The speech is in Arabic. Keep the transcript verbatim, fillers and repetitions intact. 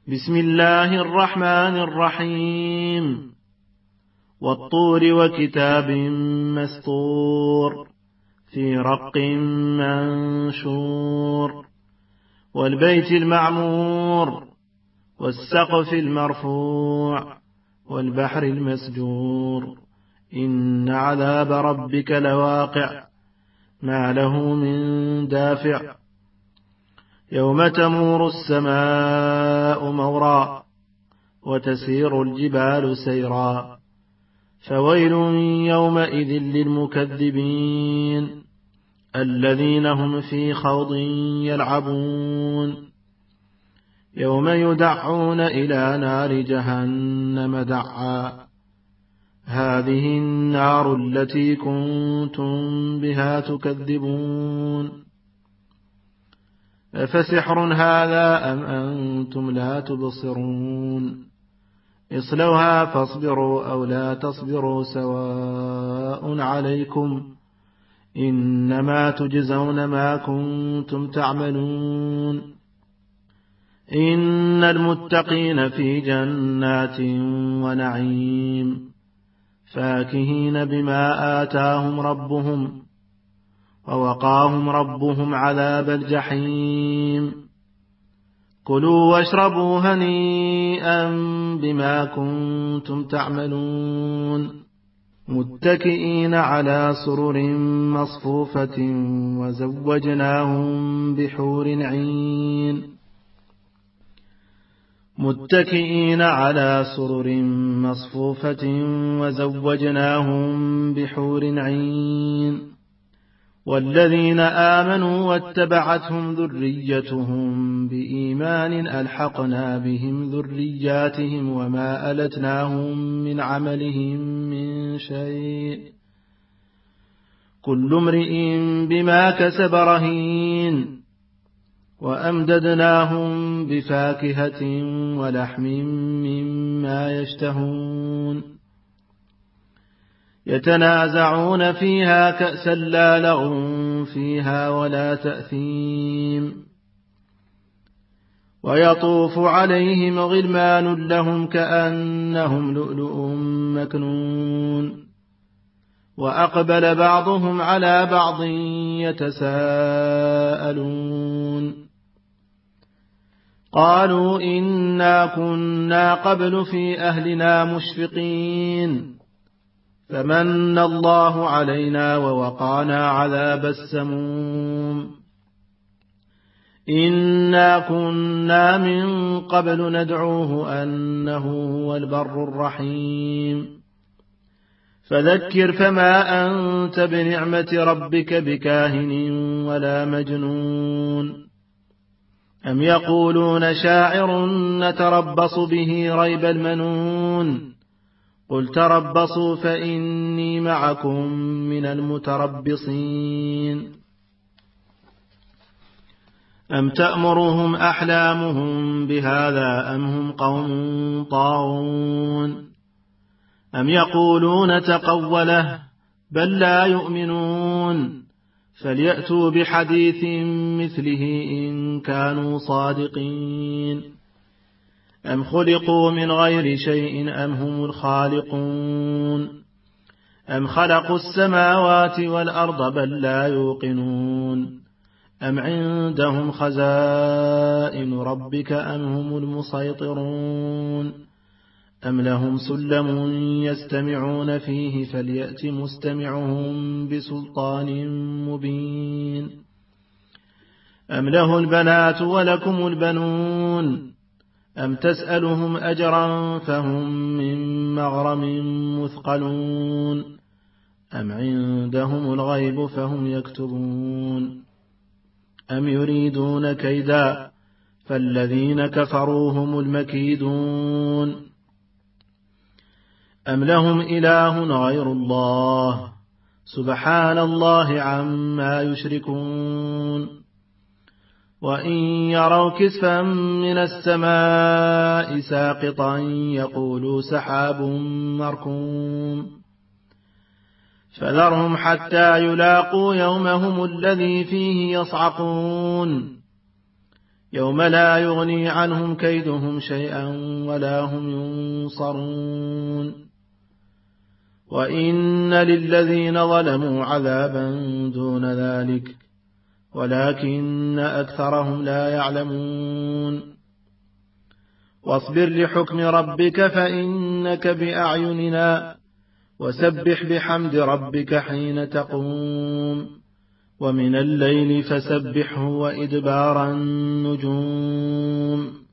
بسم الله الرحمن الرحيم والطور وكتاب مسطور في رق منشور والبيت المعمور والسقف المرفوع والبحر المسجور إن عذاب ربك لواقع ما له من دافع يوم تمور السماء مورا وتسير الجبال سيرا فويل يومئذ للمكذبين الذين هم في خوض يلعبون يوم يدعون إلى نار جهنم دعا هذه النار التي كنتم بها تكذبون أفسحر هذا أم أنتم لا تبصرون اصلوها فاصبروا أو لا تصبروا سواء عليكم إنما تجزون ما كنتم تعملون إن المتقين في جنات ونعيم فاكهين بما آتاهم ربهم ووقاهم ربهم عذاب الجحيم كلوا واشربوا هنيئا بما كنتم تعملون متكئين على سرر مصفوفة وزوجناهم بحور عين متكئين على سرر مصفوفة وزوجناهم بحور عين والذين آمنوا واتبعتهم ذريتهم بإيمان ألحقنا بهم ذرياتهم وما ألتناهم من عملهم من شيء كل امرئ بما كسب رهين وأمددناهم بفاكهة ولحم مما يشتهون يتنازعون فيها كأسا لا لغو فيها ولا تأثيم ويطوف عليهم غلمان لهم كأنهم لؤلؤ مكنون وأقبل بعضهم على بعض يتساءلون قالوا إنا كنا قبل في أهلنا مشفقين فمن الله علينا ووقانا عذاب السموم إنا كنا من قبل ندعوه أنه هو البر الرحيم فذكر فما أنت بنعمة ربك بكاهن ولا مجنون أم يقولون شاعر نتربص به ريب المنون قل تربصوا فإني معكم من المتربصين أم تأمرهم أحلامهم بهذا أم هم قوم طاغون أم يقولون تقوله بل لا يؤمنون فليأتوا بحديث مثله إن كانوا صادقين أم خلقوا من غير شيء أم هم الخالقون أم خلقوا السماوات والأرض بل لا يوقنون أم عندهم خزائن ربك أم هم المسيطرون أم لهم سلم يستمعون فيه فليأت مستمعهم بسلطان مبين أم له البنات ولكم البنون أم تسألهم أجرا فهم من مغرم مثقلون أم عندهم الغيب فهم يكتبون أم يريدون كيدا فالذين كفروا هم المكيدون أم لهم إله غير الله سبحان الله عما يشركون وإن يروا كسفا من السماء ساقطا يقولوا سحاب مركوم فذرهم حتى يلاقوا يومهم الذي فيه يصعقون يوم لا يغني عنهم كيدهم شيئا ولا هم ينصرون وإن للذين ظلموا عذابا دون ذلك ولكن أكثرهم لا يعلمون واصبر لحكم ربك فإنك بأعيننا وسبح بحمد ربك حين تقوم ومن الليل فسبحه وإدبار النجوم